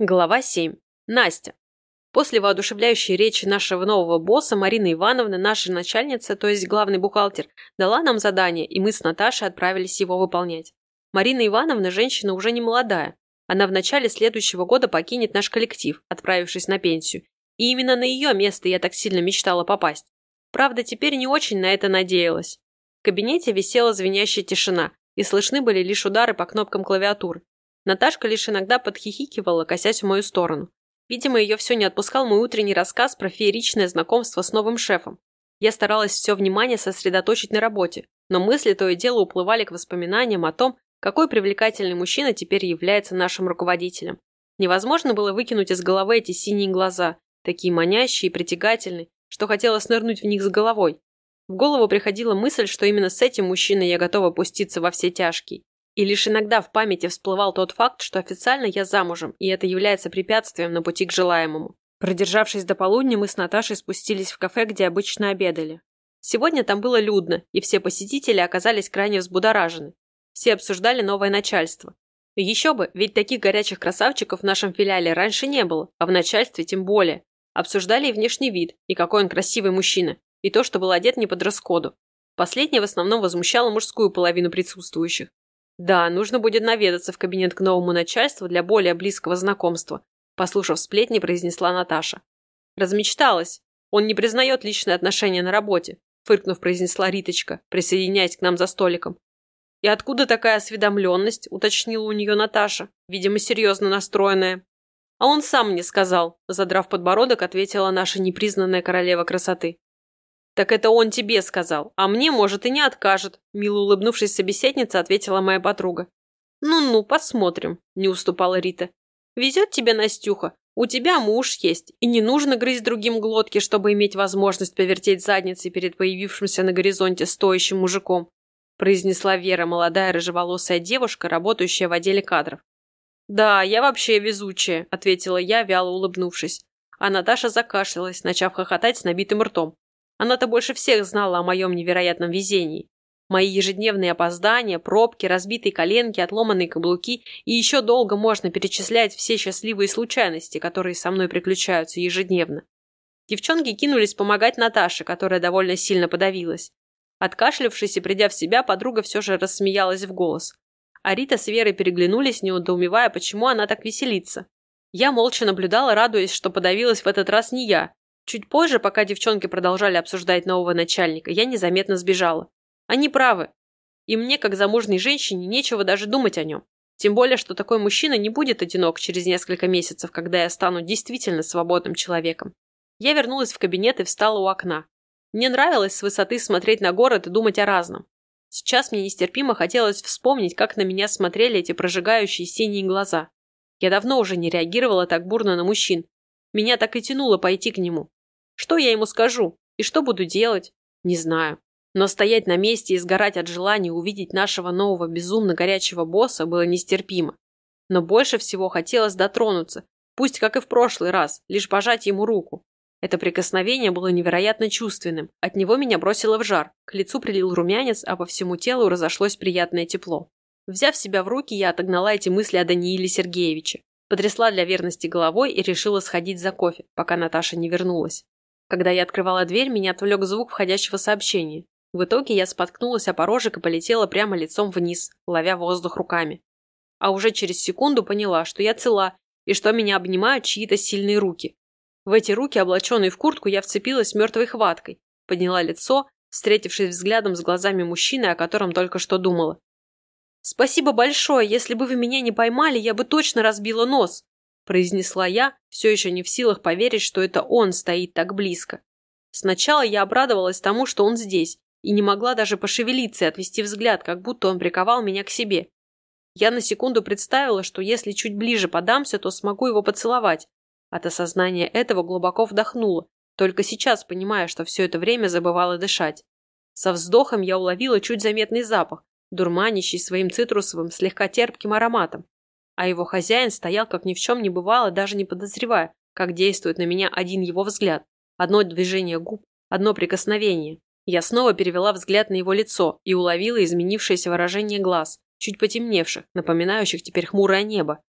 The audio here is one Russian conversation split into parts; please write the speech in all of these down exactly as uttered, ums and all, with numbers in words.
Глава семь. Настя. После воодушевляющей речи нашего нового босса Марина Ивановна, наша начальница, то есть главный бухгалтер, дала нам задание, и мы с Наташей отправились его выполнять. Марина Ивановна женщина уже не молодая. Она в начале следующего года покинет наш коллектив, отправившись на пенсию. И именно на ее место я так сильно мечтала попасть. Правда, теперь не очень на это надеялась. В кабинете висела звенящая тишина, и слышны были лишь удары по кнопкам клавиатуры. Наташка лишь иногда подхихикивала, косясь в мою сторону. Видимо, ее все не отпускал мой утренний рассказ про фееричное знакомство с новым шефом. Я старалась все внимание сосредоточить на работе, но мысли то и дело уплывали к воспоминаниям о том, какой привлекательный мужчина теперь является нашим руководителем. Невозможно было выкинуть из головы эти синие глаза, такие манящие и притягательные, что хотелось нырнуть в них с головой. В голову приходила мысль, что именно с этим мужчиной я готова пуститься во все тяжкие. И лишь иногда в памяти всплывал тот факт, что официально я замужем, и это является препятствием на пути к желаемому. Продержавшись до полудня, мы с Наташей спустились в кафе, где обычно обедали. Сегодня там было людно, и все посетители оказались крайне взбудоражены. Все обсуждали новое начальство. И еще бы, ведь таких горячих красавчиков в нашем филиале раньше не было, а в начальстве тем более. Обсуждали и внешний вид, и какой он красивый мужчина, и то, что был одет не по дресс-коду. Последнее в основном возмущало мужскую половину присутствующих. Да, нужно будет наведаться в кабинет к новому начальству для более близкого знакомства, послушав сплетни, произнесла Наташа. Размечталась. Он не признает личные отношения на работе, фыркнув, произнесла Риточка, присоединяясь к нам за столиком. И откуда такая осведомленность, уточнила у нее Наташа, видимо, серьезно настроенная. А он сам мне сказал, задрав подбородок, ответила наша непризнанная королева красоты. «Так это он тебе сказал, а мне, может, и не откажет», мило улыбнувшись собеседнице, ответила моя подруга. «Ну-ну, посмотрим», – не уступала Рита. «Везет тебе, Настюха, у тебя муж есть, и не нужно грызть другим глотки, чтобы иметь возможность повертеть задницей перед появившимся на горизонте стоящим мужиком», произнесла Вера, молодая рыжеволосая девушка, работающая в отделе кадров. «Да, я вообще везучая», – ответила я, вяло улыбнувшись. А Наташа закашлялась, начав хохотать с набитым ртом. Она-то больше всех знала о моем невероятном везении. Мои ежедневные опоздания, пробки, разбитые коленки, отломанные каблуки, и еще долго можно перечислять все счастливые случайности, которые со мной приключаются ежедневно. Девчонки кинулись помогать Наташе, которая довольно сильно подавилась. Откашлявшись и придя в себя, подруга все же рассмеялась в голос. А Рита с Верой переглянулись, недоумевая, почему она так веселится. Я молча наблюдала, радуясь, что подавилась в этот раз не я. Чуть позже, пока девчонки продолжали обсуждать нового начальника, я незаметно сбежала. Они правы. И мне, как замужней женщине, нечего даже думать о нем. Тем более, что такой мужчина не будет одинок через несколько месяцев, когда я стану действительно свободным человеком. Я вернулась в кабинет и встала у окна. Мне нравилось с высоты смотреть на город и думать о разном. Сейчас мне нестерпимо хотелось вспомнить, как на меня смотрели эти прожигающие синие глаза. Я давно уже не реагировала так бурно на мужчин. Меня так и тянуло пойти к нему. Что я ему скажу? И что буду делать? Не знаю. Но стоять на месте и сгорать от желания увидеть нашего нового безумно горячего босса было нестерпимо. Но больше всего хотелось дотронуться, пусть как и в прошлый раз, лишь пожать ему руку. Это прикосновение было невероятно чувственным. От него меня бросило в жар, к лицу прилил румянец, а по всему телу разошлось приятное тепло. Взяв себя в руки, я отогнала эти мысли о Данииле Сергеевиче. Потрясла для верности головой и решила сходить за кофе, пока Наташа не вернулась. Когда я открывала дверь, меня отвлек звук входящего сообщения. В итоге я споткнулась о порожек и полетела прямо лицом вниз, ловя воздух руками. А уже через секунду поняла, что я цела и что меня обнимают чьи-то сильные руки. В эти руки, облаченные в куртку, я вцепилась мертвой хваткой, подняла лицо, встретившись взглядом с глазами мужчины, о котором только что думала. «Спасибо большое, если бы вы меня не поймали, я бы точно разбила нос», произнесла я, все еще не в силах поверить, что это он стоит так близко. Сначала я обрадовалась тому, что он здесь, и не могла даже пошевелиться и отвести взгляд, как будто он приковал меня к себе. Я на секунду представила, что если чуть ближе подамся, то смогу его поцеловать. От осознания этого глубоко вдохнула, только сейчас понимая, что все это время забывала дышать. Со вздохом я уловила чуть заметный запах, дурманящий своим цитрусовым, слегка терпким ароматом. А его хозяин стоял, как ни в чем не бывало, даже не подозревая, как действует на меня один его взгляд. Одно движение губ, одно прикосновение. Я снова перевела взгляд на его лицо и уловила изменившееся выражение глаз, чуть потемневших, напоминающих теперь хмурое небо.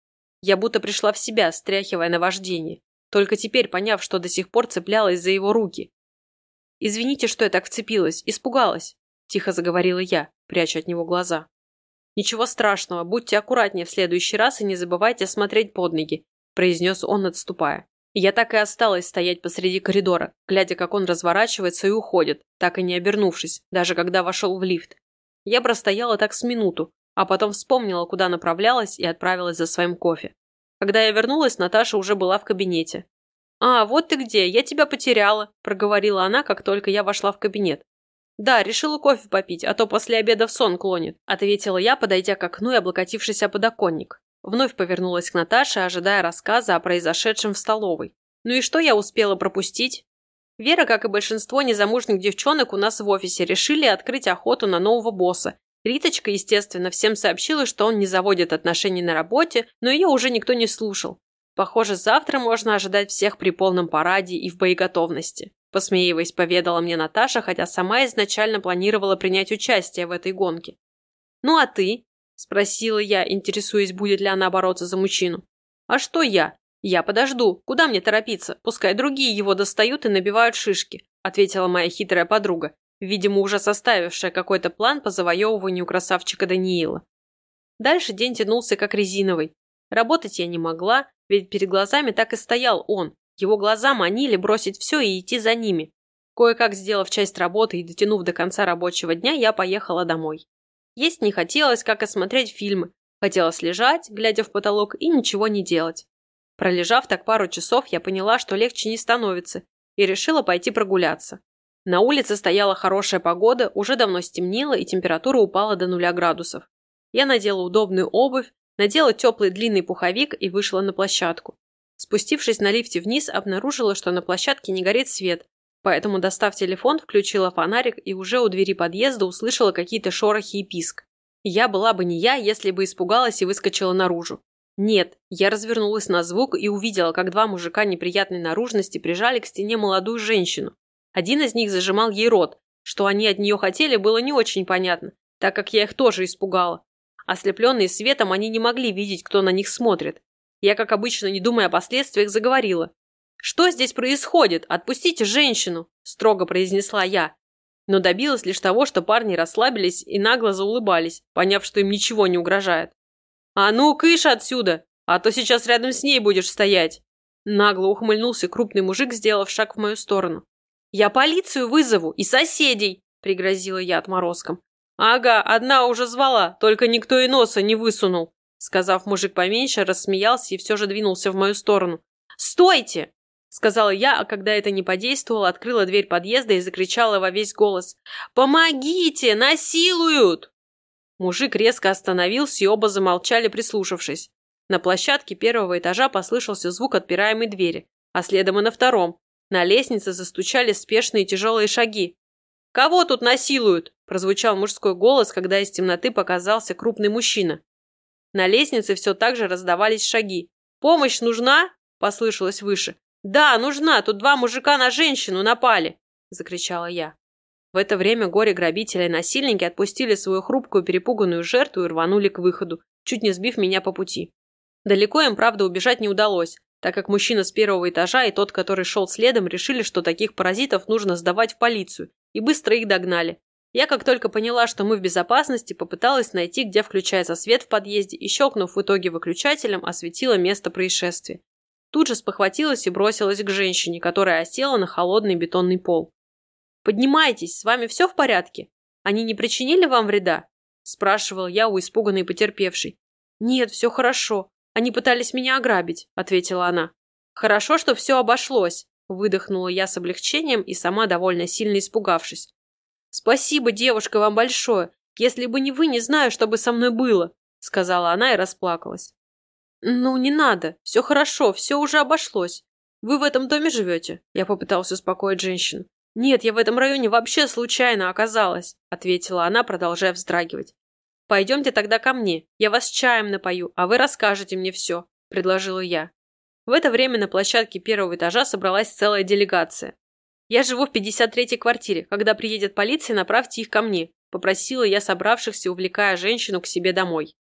Я будто пришла в себя, стряхивая наваждение, только теперь поняв, что до сих пор цеплялась за его руки. «Извините, что я так вцепилась, испугалась», – тихо заговорила я, пряча от него глаза. «Ничего страшного, будьте аккуратнее в следующий раз и не забывайте смотреть под ноги», – произнес он, отступая. Я так и осталась стоять посреди коридора, глядя, как он разворачивается и уходит, так и не обернувшись, даже когда вошел в лифт. Я простояла так с минуту, а потом вспомнила, куда направлялась, и отправилась за своим кофе. Когда я вернулась, Наташа уже была в кабинете. «А, вот ты где, я тебя потеряла», – проговорила она, как только я вошла в кабинет. «Да, решила кофе попить, а то после обеда в сон клонит», – ответила я, подойдя к окну и облокотившись о подоконник. Вновь повернулась к Наташе, ожидая рассказа о произошедшем в столовой. Ну и что я успела пропустить? Вера, как и большинство незамужних девчонок у нас в офисе, решили открыть охоту на нового босса. Риточка, естественно, всем сообщила, что он не заводит отношений на работе, но ее уже никто не слушал. Похоже, завтра можно ожидать всех при полном параде и в боеготовности. Посмеиваясь, поведала мне Наташа, хотя сама изначально планировала принять участие в этой гонке. «Ну а ты?» – спросила я, интересуясь, будет ли она бороться за мужчину. «А что я? Я подожду. Куда мне торопиться? Пускай другие его достают и набивают шишки», – ответила моя хитрая подруга, видимо, уже составившая какой-то план по завоевыванию красавчика Даниила. Дальше день тянулся как резиновый. Работать я не могла, ведь перед глазами так и стоял он. Его глаза манили бросить все и идти за ними. Кое-как сделав часть работы и дотянув до конца рабочего дня, я поехала домой. Есть не хотелось, как и смотреть фильмы. Хотелось лежать, глядя в потолок, и ничего не делать. Пролежав так пару часов, я поняла, что легче не становится, и решила пойти прогуляться. На улице стояла хорошая погода, уже давно стемнело, и температура упала до нуля градусов. Я надела удобную обувь, надела теплый длинный пуховик и вышла на площадку. Спустившись на лифте вниз, обнаружила, что на площадке не горит свет, поэтому, достав телефон, включила фонарик и уже у двери подъезда услышала какие-то шорохи и писк. Я была бы не я, если бы испугалась и выскочила наружу. Нет, я развернулась на звук и увидела, как два мужика неприятной наружности прижали к стене молодую женщину. Один из них зажимал ей рот. Что они от нее хотели, было не очень понятно, так как я их тоже испугала. Ослепленные светом, они не могли видеть, кто на них смотрит. Я, как обычно, не думая о последствиях, заговорила. «Что здесь происходит? Отпустите женщину!» – строго произнесла я. Но добилась лишь того, что парни расслабились и нагло заулыбались, поняв, что им ничего не угрожает. «А ну, кыш отсюда, а то сейчас рядом с ней будешь стоять!» Нагло ухмыльнулся крупный мужик, сделав шаг в мою сторону. «Я полицию вызову и соседей!» – пригрозила я отморозком. «Ага, одна уже звала, только никто и носа не высунул!» Сказав, мужик поменьше, рассмеялся и все же двинулся в мою сторону. «Стойте!» – сказала я, а когда это не подействовало, открыла дверь подъезда и закричала во весь голос. «Помогите! Насилуют!» Мужик резко остановился, и оба замолчали, прислушавшись. На площадке первого этажа послышался звук отпираемой двери, а следом и на втором. На лестнице застучали спешные тяжелые шаги. «Кого тут насилуют?» – прозвучал мужской голос, когда из темноты показался крупный мужчина. На лестнице все так же раздавались шаги. «Помощь нужна?» – послышалось выше. «Да, нужна, тут два мужика на женщину напали!» – закричала я. В это время горе-грабители и насильники отпустили свою хрупкую перепуганную жертву и рванули к выходу, чуть не сбив меня по пути. Далеко им, правда, убежать не удалось, так как мужчина с первого этажа и тот, который шел следом, решили, что таких паразитов нужно сдавать в полицию, и быстро их догнали. Я, как только поняла, что мы в безопасности, попыталась найти, где включается свет в подъезде, и, щелкнув в итоге выключателем, осветила место происшествия. Тут же спохватилась и бросилась к женщине, которая осела на холодный бетонный пол. «Поднимайтесь, с вами все в порядке? Они не причинили вам вреда?» – спрашивал я у испуганной потерпевшей. «Нет, все хорошо. Они пытались меня ограбить», – ответила она. «Хорошо, что все обошлось», – выдохнула я с облегчением и сама довольно сильно испугавшись. «Спасибо, девушка, вам большое. Если бы не вы, не знаю, что бы со мной было», – сказала она и расплакалась. «Ну, не надо. Все хорошо, все уже обошлось. Вы в этом доме живете?» Я попыталась успокоить женщину. «Нет, я в этом районе вообще случайно оказалась», – ответила она, продолжая вздрагивать. «Пойдемте тогда ко мне. Я вас чаем напою, а вы расскажете мне все», – предложила я. В это время на площадке первого этажа собралась целая делегация. «Я живу в пятьдесят третьей квартире. Когда приедет полиция, направьте их ко мне», – попросила я собравшихся, увлекая женщину к себе домой.